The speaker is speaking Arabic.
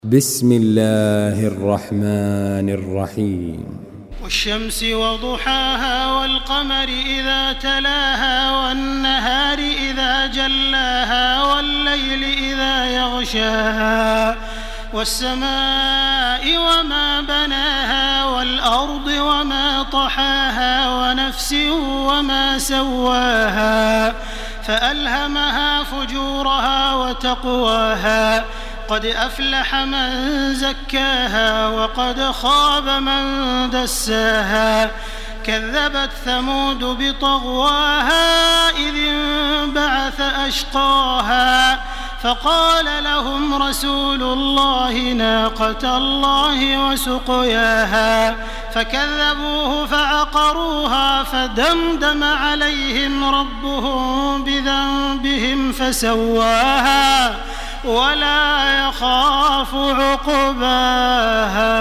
بسم الله الرحمن الرحيم والشمس وضحاها والقمر إذا تلاها والنهار إذا جلاها والليل إذا يغشاها والسماء وما بناها والأرض وما طحاها ونفس وما سواها فألهمها فجورها وتقواها قد أفلح من زكاها وقد خاب من دساها كذبت ثمود بطغواها إذ انبعث أشقاها فقال لهم رسول الله ناقة الله وسقياها فكذبوه فعقروها فدمدم عليهم ربهم بذنبهم فسواها ولا يخاف عقباها.